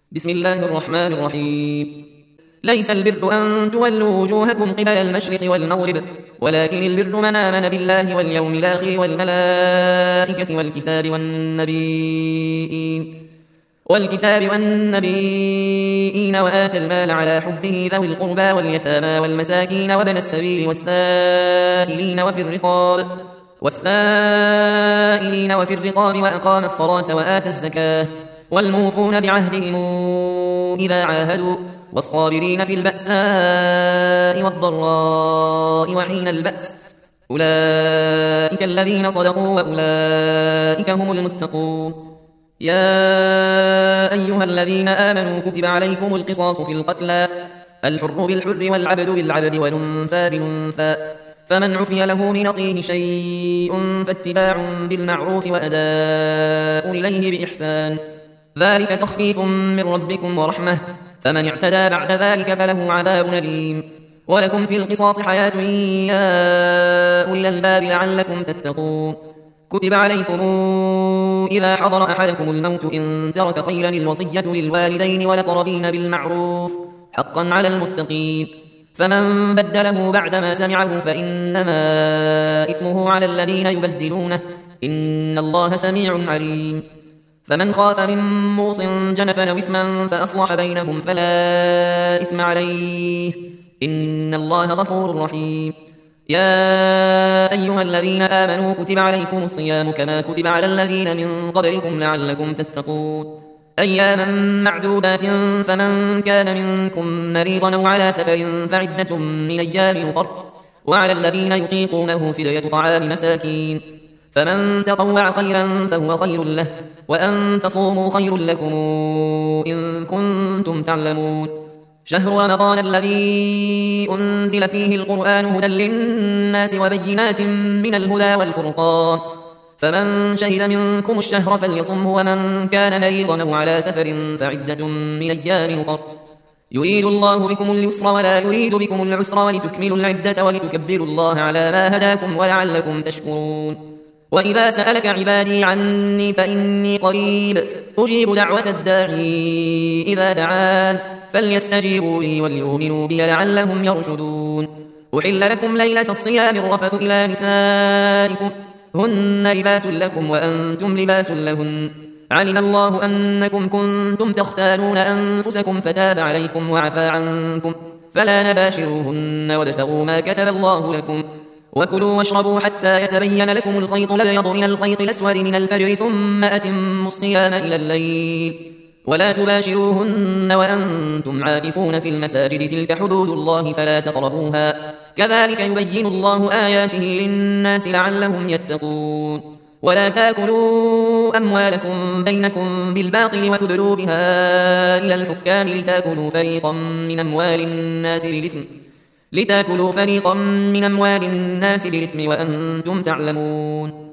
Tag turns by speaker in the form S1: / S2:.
S1: بسم الله الرحمن الرحيم. ليس البر أن تولوا وجوهكم قبل المشرق والمغرب، ولكن البر من آمن بالله واليوم الآخر والملائكة والكتاب والنبيين وآتى المال على حبه ذوي القربى واليتامى والمساكين وابن السبيل والسائلين وفي الرقاب وأقام الصلاة وآتى الزكاة والموفون بعهدهم إذا عاهدوا والصابرين في البأساء والضراء وحين البأس، أولئك الذين صدقوا وأولئك هم المتقون. يا أيها الذين آمنوا كتب عليكم القصاص في القتلى، الحر بالحر والعبد بالعبد والأنثى بالأنثى، فمن عفي له من أخيه شيء فاتباع بالمعروف وأداء إليه بإحسان، ذلك تخفيف من ربكم ورحمة، فمن اعتدى بعد ذلك فله عذاب أليم. ولكم في القصاص حياة يا أولي الألباب لعلكم تتقون. كتب عليكم إذا حضر أحدكم الموت إن ترك خيرا الوصية للوالدين والأقربين بالمعروف حقا على المتقين، فمن بدله بعدما سمعه فإنما إثمه على الذين يبدلونه، إن الله سميع عليم. فمن خاف من موص جنفا أو إثما فأصلح بينهم فلا إثم عليه، إن الله غفور رحيم. يا أيها الذين آمنوا كتب عليكم الصيام كما كتب على الذين من قبلكم لعلكم تتقون، أياما معدودات، فمن كان منكم مريضا أو على سفر فعدة من أيام أخر، وعلى الذين يطيقونه فدية طعام مساكين، فمن تطوع خيرا فهو خير له، وأن تصوموا خير لكم إن كنتم تعلمون. شهر رمضان الذي أنزل فيه القرآن هدى للناس وبينات من الهدى والفرقان، فمن شهد منكم الشهر فليصمه، ومن كان مريضا أو على سفر فعدة من أيام أخر، يريد الله بكم اليسر ولا يريد بكم العسر ولتكملوا العدة ولتكبروا الله على ما هداكم ولعلكم تشكرون. وإذا سألك عبادي عني فإني قريب أجيب دعوة الداعي إذا دعان، فليستجيبوا لي وليؤمنوا بي لعلهم يرشدون. أحل لكم ليلة الصيام الرفث إلى نسائكم هن لباس لكم وأنتم لباس لهن، علم الله أنكم كنتم تختانون أنفسكم فتاب عليكم وعفى عنكم، فلا نباشروهن وابتغوا ما كتب الله لكم، وكلوا واشربوا حتى يتبين لكم الخيط الأبيض من الخيط الأسود من الفجر، ثم أتموا الصيام إلى الليل، ولا تباشروهن وأنتم عاكفون في المساجد، تلك حدود الله فلا تقربوها، كذلك يبين الله آياته للناس لعلهم يتقون. ولا تاكلوا أموالكم بينكم بالباطل وتدلوا بها إلى الحكام لتاكلوا فريقا من أموال الناس بالإثم وأنتم تعلمون.